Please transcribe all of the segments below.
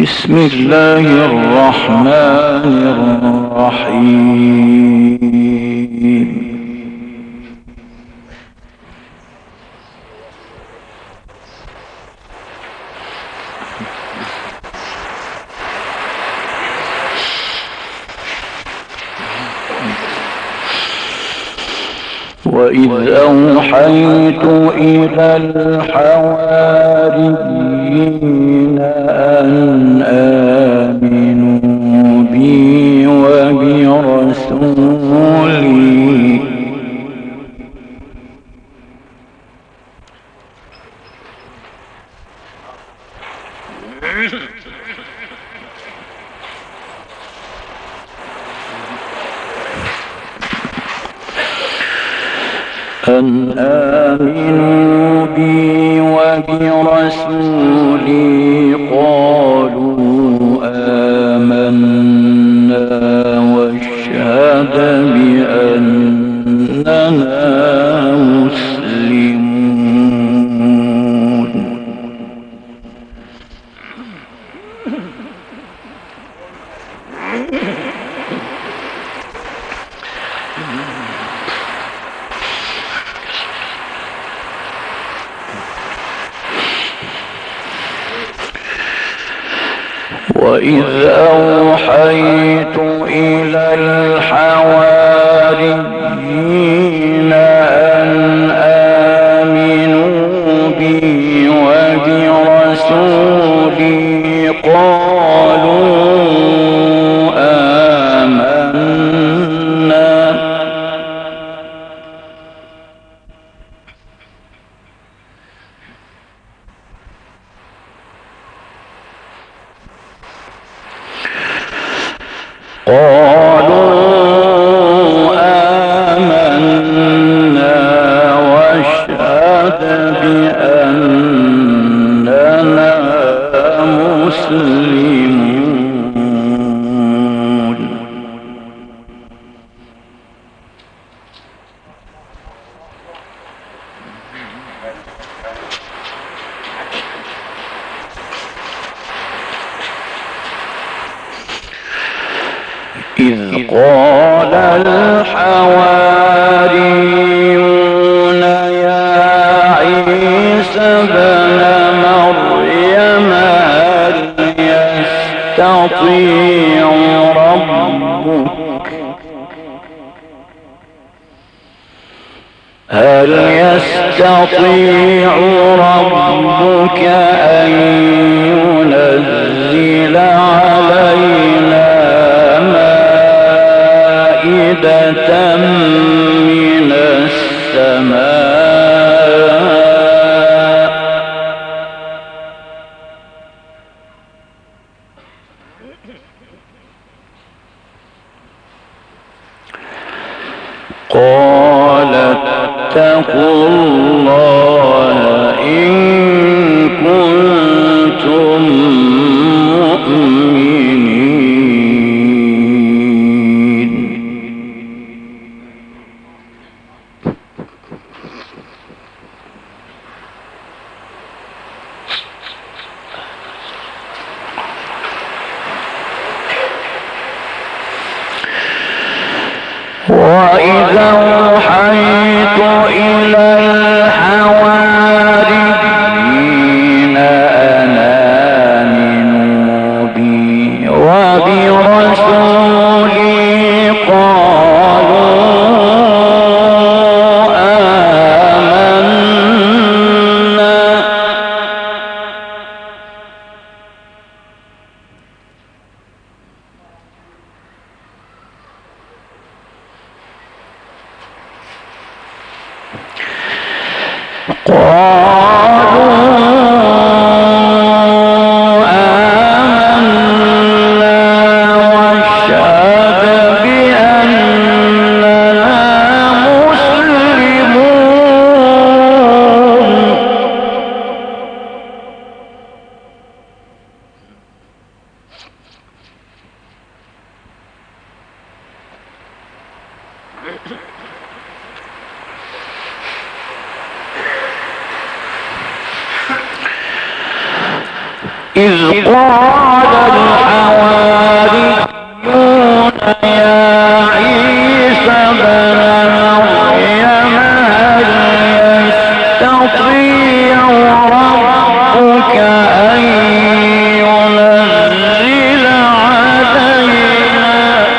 بسم الله الرحمن الرحيم. وإذ أوحيت إلى الحواريين أن آمنوا بي وبرسولي قالوا آمنا واشهد بأننا مسلمون. وإذ أوحيت إلى الحواريين أن آمنوا بي وبرسولي قالوا آمنا واشهد بأننا مسلمون. إذ قال الحواريون يا عيسى ابن مريم هل يستطيع ربك أن ينزل علينا مائدة من السماء قال اتقوا الله إن كنتم مؤمنين. وإذا أوحيت إلى الحواريين أن آمنوا بي وبرسولي قالوا آمنا واشهد بأننا مسلمون. إذ قال الحواريون يا عيسى بن مريم هل يستطيع ربك أن ينزل علينا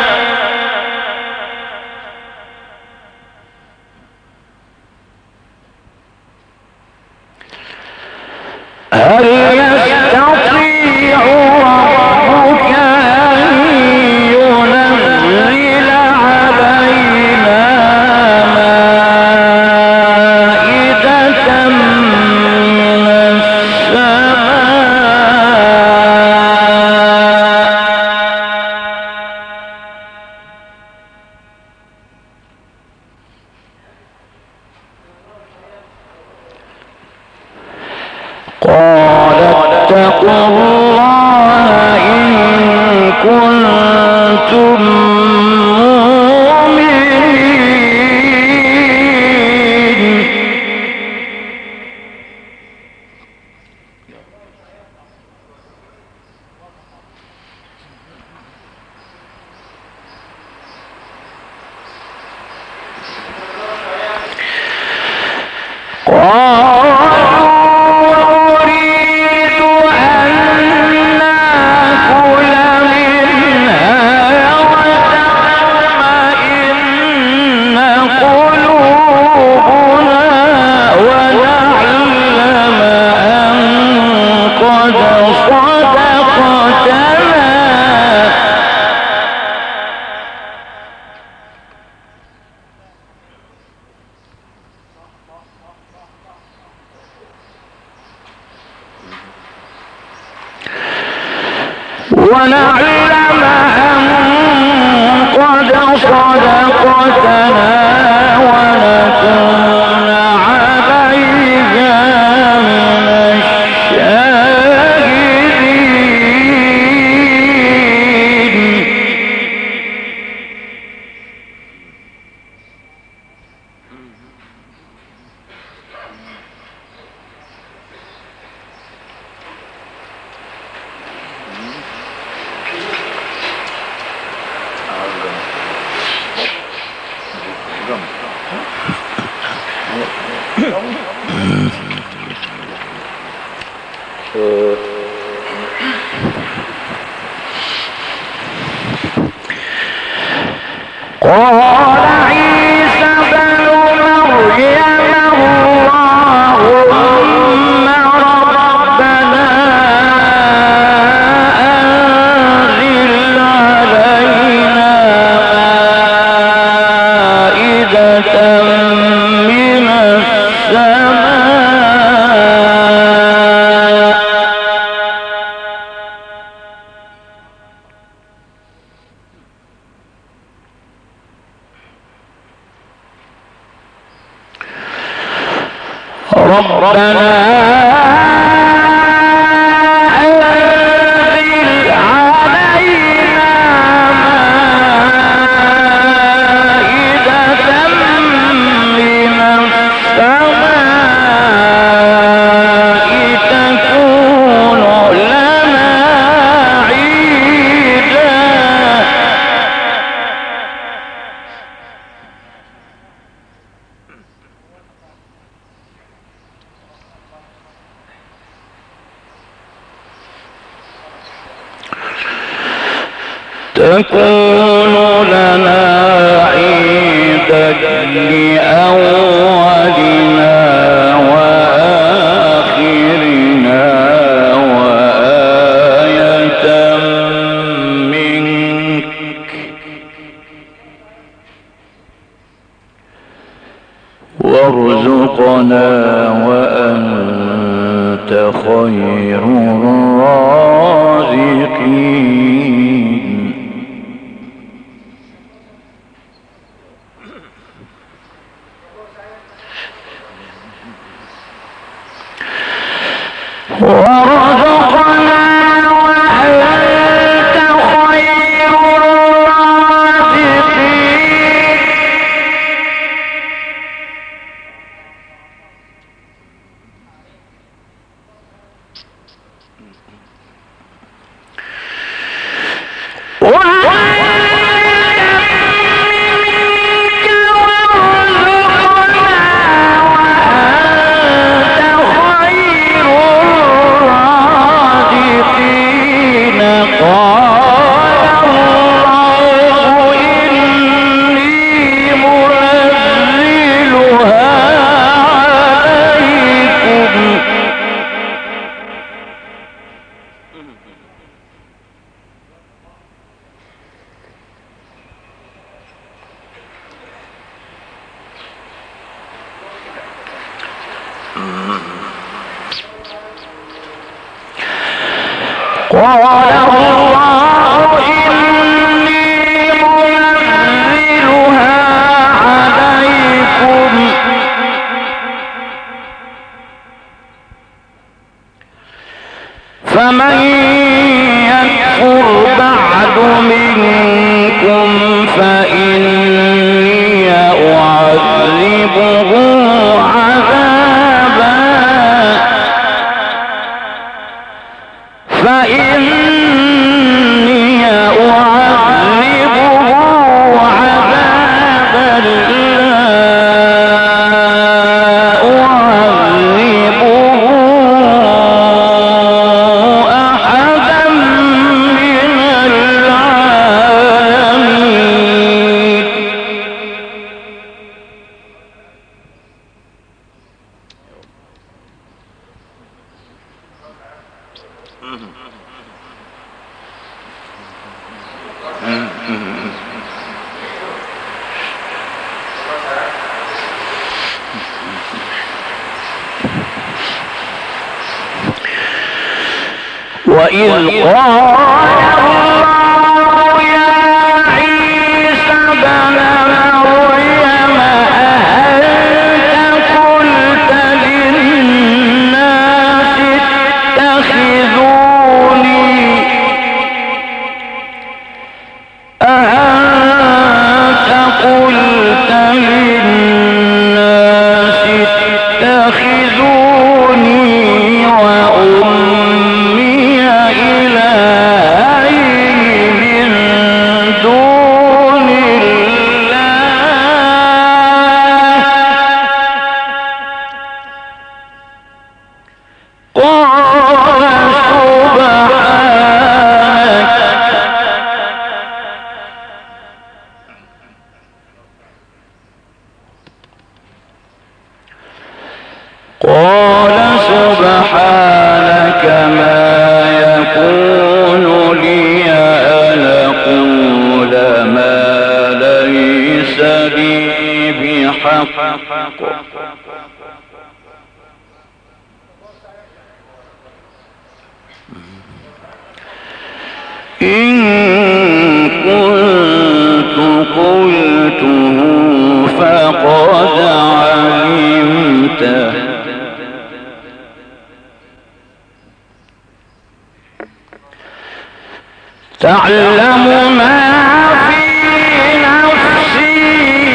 مائدة من السماء قال اتقوا الله إن كنتم مؤمنين ونعلم أن قد صدقتنا ونكون عليها من الشاهدين قال عيسى بن مريم اللهم ربنا أنزل علينا مائدة من السماء ربنا أنزل علينا مائدة من السماء تكون لنا عيدا تكون لنا عيدا لأولنا وآخرنا وآية منك وارزقنا وأنت خير الرازقين وإذ قال الله يا عيسى ابن مريم أأنت قلت للناس اتخذوني قال سبحانك ما يكون لي أن أقول ما ليس لي بحق إن كنت قلته فقد علمته تعلم ما في نفسي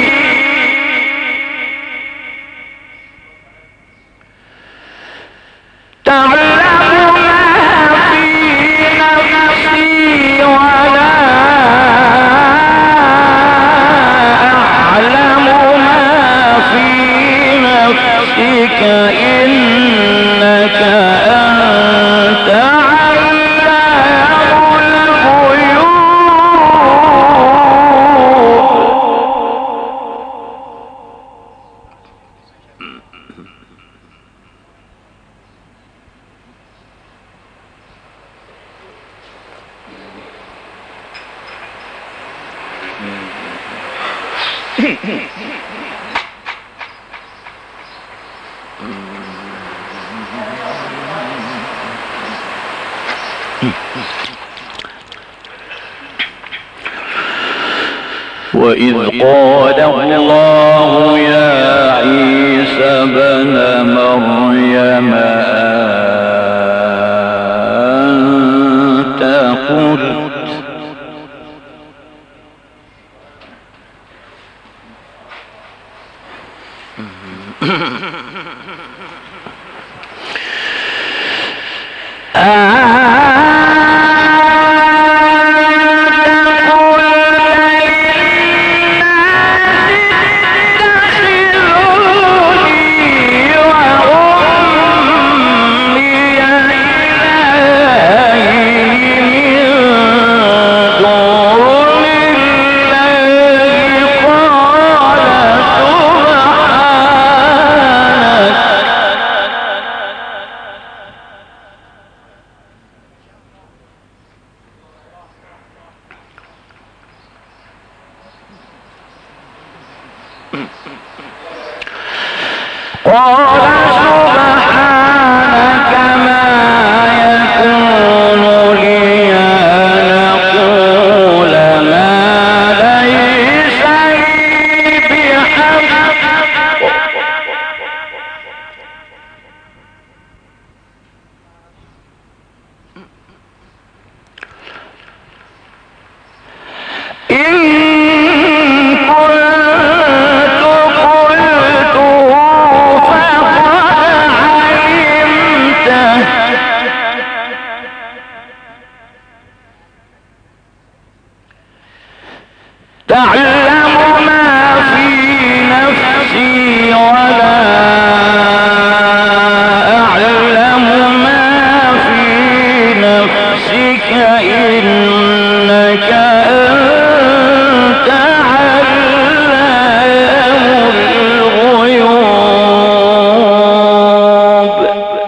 تعلم ما في نفسي ولا أعلم ما في نفسك إنك أنت وإذ قال الله يا عيسى ابن مريم أنت قلت أنت قال سبحانك ما يكون لي أن أقول ما ليس لي بحق تعلم ما في نفسي ولا أعلم ما في نفسك إنك أنت علام الغيوب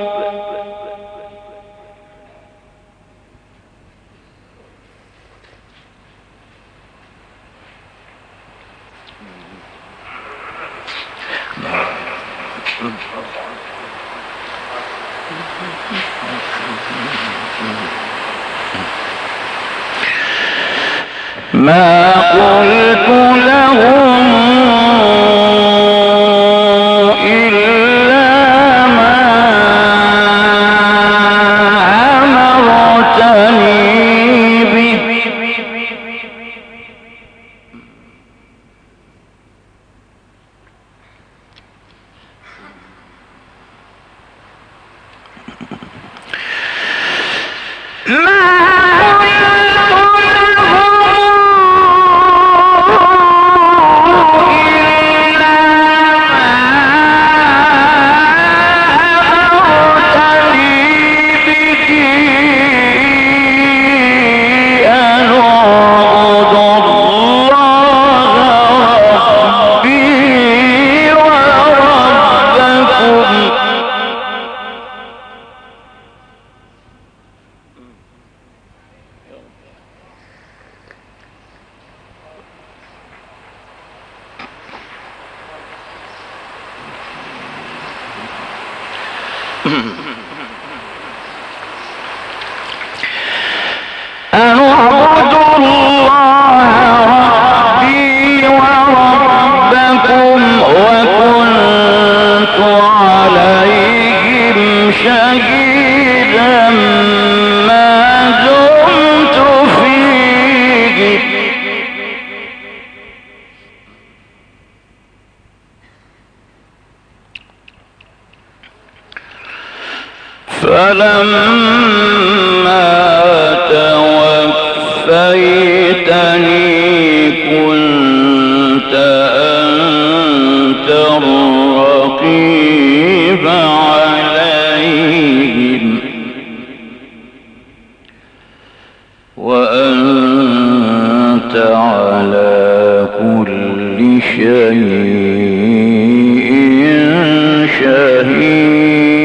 ما قلت لهم إلا ما أمرتني به أن أعبد الله ربي وربكم وكنت عليهم شهيدا ما دمت فيه فلما توفيتني كنت أنت الرقيب عليهم وأنت على كل شيء شهيد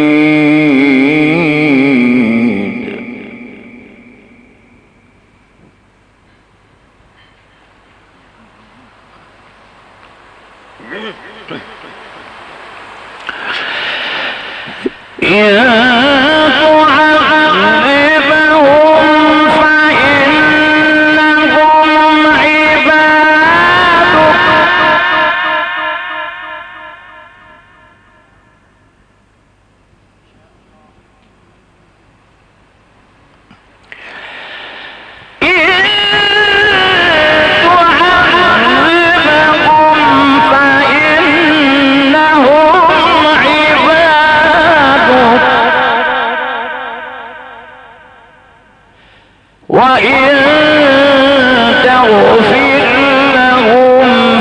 وإن تغفر لهم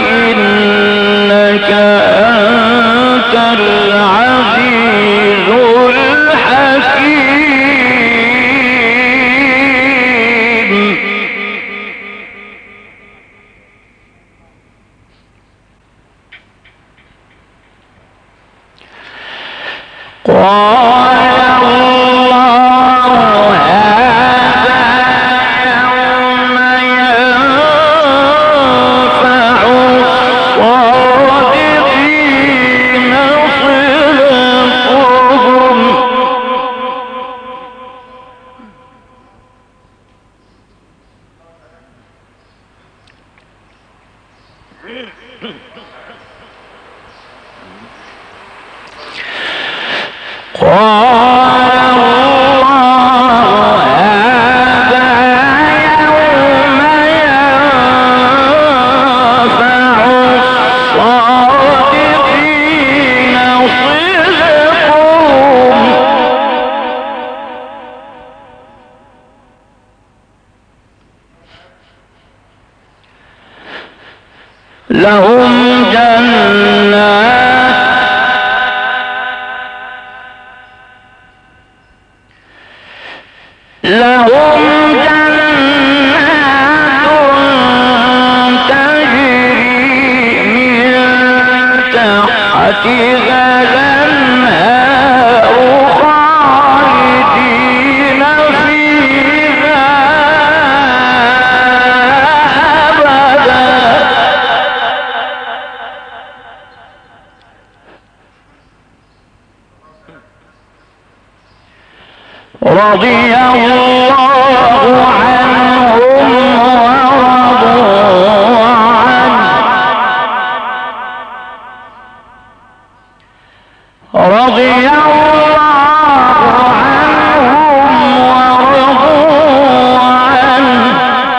فإنك أنت العزيز الحكيم لهم جنات تجري من تحتها الأنهار خالدين فيها أبدا رضي الله عنهم ورضوا عنه رضي الله عنهم ورضوا عنه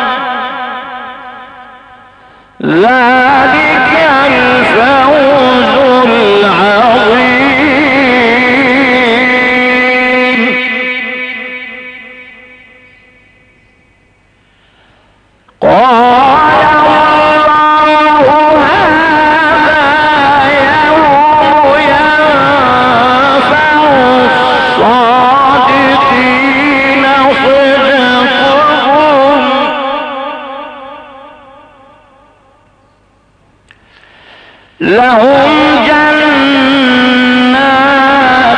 ذلك الفوز العظيم لهم جنات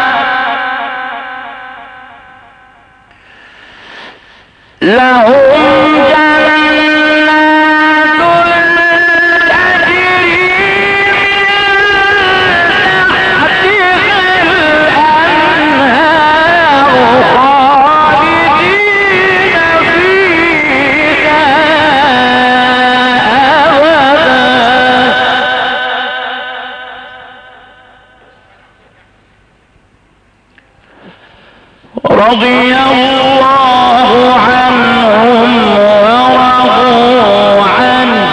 تجري من تحتها الأنهار خالدين فيها رضي الله عنهم ورضوا عنه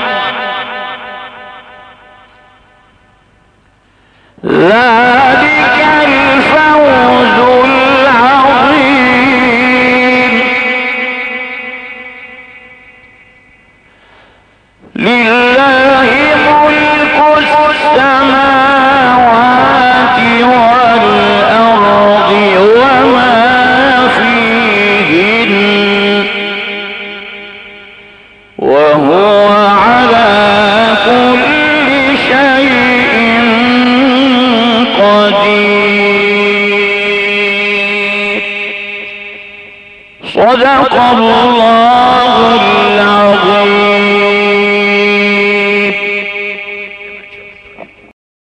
ذلك الفوز العظيم لله ملك السماوات والأرض وما فيهن وهو على كل شيء قدير صدق الله